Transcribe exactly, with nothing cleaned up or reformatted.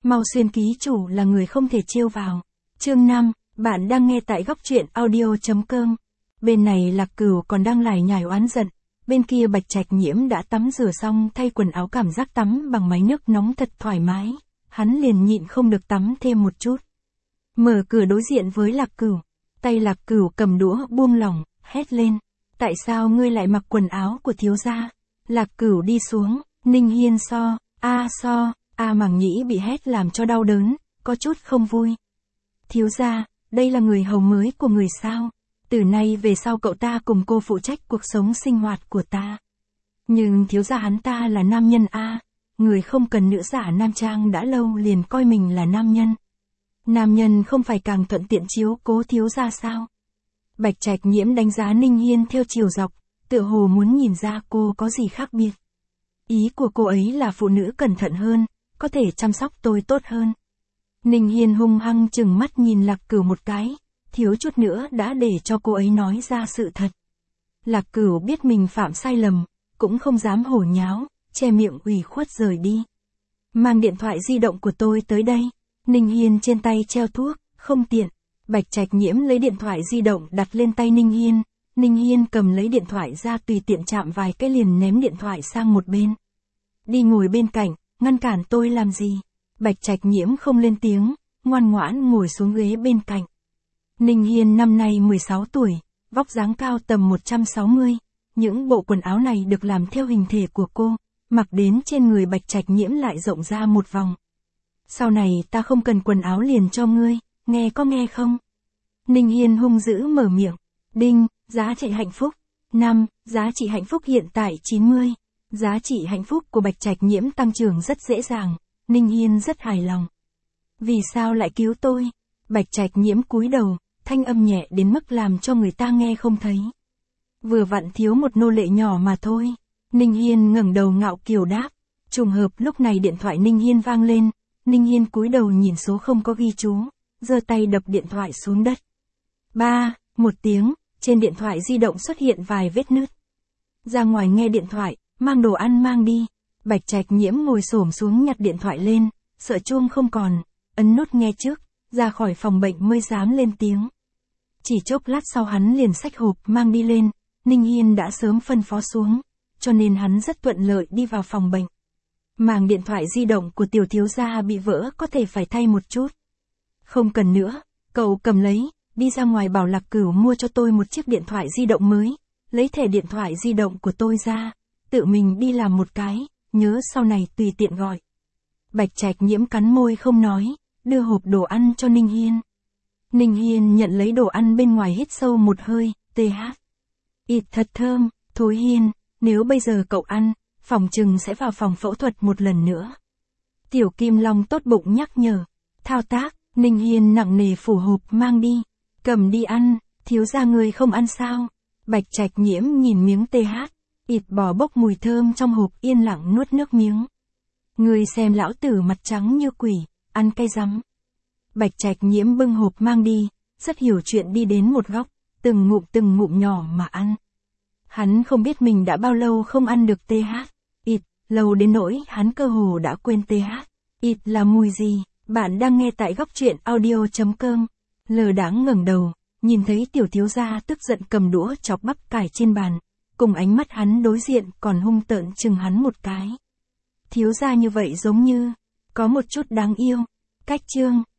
Mau Xuyên ký chủ là người không thể trêu vào. Chương năm, bạn đang nghe tại góc truyện audio chấm com. Bên này Lạc Cửu còn đang lải nhải oán giận, bên kia Bạch Trạch Nhiễm đã tắm rửa xong thay quần áo, cảm giác tắm bằng máy nước nóng thật thoải mái, hắn liền nhịn không được tắm thêm một chút. Mở cửa đối diện với Lạc Cửu, tay Lạc Cửu cầm đũa buông lỏng, hét lên, tại sao ngươi lại mặc quần áo của thiếu gia? Lạc Cửu đi xuống, Ninh Hiên so, a so, a Màng Nhĩ bị hét làm cho đau đớn, có chút không vui. Thiếu gia, đây là người hầu mới của người sao? Từ nay về sau cậu ta cùng cô phụ trách cuộc sống sinh hoạt của ta. Nhưng thiếu gia hắn ta là nam nhân a, người không cần nữ giả nam trang đã lâu liền coi mình là nam nhân. Nam nhân không phải càng thuận tiện chiếu cố thiếu gia sao? Bạch Trạch Nhiễm đánh giá Ninh Hiên theo chiều dọc, tựa hồ muốn nhìn ra cô có gì khác biệt. Ý của cô ấy là phụ nữ cẩn thận hơn, có thể chăm sóc tôi tốt hơn. Ninh Hiên hung hăng chừng mắt nhìn Lạc Cửu một cái, thiếu chút nữa đã để cho cô ấy nói ra sự thật. Lạc Cửu biết mình phạm sai lầm, cũng không dám hổ nháo, che miệng ủy khuất rời đi. Mang điện thoại di động của tôi tới đây. Ninh Hiên trên tay treo thuốc, không tiện. Bạch Trạch Nhiễm lấy điện thoại di động đặt lên tay Ninh Hiên. Ninh Hiên cầm lấy điện thoại ra tùy tiện chạm vài cái liền ném điện thoại sang một bên. Đi ngồi bên cạnh, ngăn cản tôi làm gì? Bạch Trạch Nhiễm không lên tiếng, ngoan ngoãn ngồi xuống ghế bên cạnh. Ninh Hiên năm nay mười sáu tuổi, vóc dáng cao tầm một trăm sáu mươi. Những bộ quần áo này được làm theo hình thể của cô, mặc đến trên người Bạch Trạch Nhiễm lại rộng ra một vòng. Sau này ta không cần quần áo liền cho ngươi, nghe có nghe không? Ninh Hiên hung dữ mở miệng. Đinh, giá trị hạnh phúc. năm, giá trị hạnh phúc hiện tại chín mươi. Giá trị hạnh phúc của Bạch Trạch Nhiễm tăng trưởng rất dễ dàng, Ninh Hiên rất hài lòng. Vì sao lại cứu tôi? Bạch Trạch Nhiễm cúi đầu, thanh âm nhẹ đến mức làm cho người ta nghe không thấy. Vừa vặn thiếu một nô lệ nhỏ mà thôi. Ninh Hiên ngẩng đầu ngạo kiều đáp. Trùng hợp lúc này điện thoại Ninh Hiên vang lên, Ninh Hiên cúi đầu nhìn số không có ghi chú, giơ tay đập điện thoại xuống đất. Ba, một tiếng, trên điện thoại di động xuất hiện vài vết nứt. Ra ngoài nghe điện thoại, mang đồ ăn mang đi. Bạch Trạch Nhiễm ngồi xổm xuống nhặt điện thoại lên, sợ chuông không còn, ấn nút nghe trước, ra khỏi phòng bệnh mới dám lên tiếng. Chỉ chốc lát sau hắn liền xách hộp mang đi lên, Ninh Hiên đã sớm phân phó xuống, cho nên hắn rất thuận lợi đi vào phòng bệnh. Màng điện thoại di động của tiểu thiếu gia bị vỡ, có thể phải thay một chút. Không cần nữa, cậu cầm lấy, đi ra ngoài bảo Lạc Cửu mua cho tôi một chiếc điện thoại di động mới, lấy thẻ điện thoại di động của tôi ra, tự mình đi làm một cái, nhớ sau này tùy tiện gọi. Bạch Trạch Nhiễm cắn môi không nói, đưa hộp đồ ăn cho Ninh Hiên. Ninh Hiên nhận lấy đồ ăn bên ngoài hít sâu một hơi, tê hát. Ịt thật thơm, Thối Hiên, nếu bây giờ cậu ăn, phòng chừng sẽ vào phòng phẫu thuật một lần nữa. Tiểu Kim Long tốt bụng nhắc nhở. Thao tác, Ninh Hiên nặng nề phủ hộp mang đi. Cầm đi ăn, thiếu gia người không ăn sao? Bạch Trạch Nhiễm nhìn miếng tê hát, ịt bò bốc mùi thơm trong hộp yên lặng nuốt nước miếng. Người xem lão tử mặt trắng như quỷ, ăn cay rắm. Bạch Trạch Nhiễm bưng hộp mang đi, rất hiểu chuyện đi đến một góc, từng ngụm từng ngụm nhỏ mà ăn. Hắn không biết mình đã bao lâu không ăn được tê hát, ịt, lâu đến nỗi hắn cơ hồ đã quên tê hát, ịt là mùi gì. Bạn đang nghe tại góc truyện audio chấm com. Lờ đãng ngẩng đầu, nhìn thấy tiểu thiếu gia tức giận cầm đũa chọc bắp cải trên bàn, cùng ánh mắt hắn đối diện còn hung tợn chừng hắn một cái. Thiếu gia như vậy giống như, có một chút đáng yêu. Cách chương,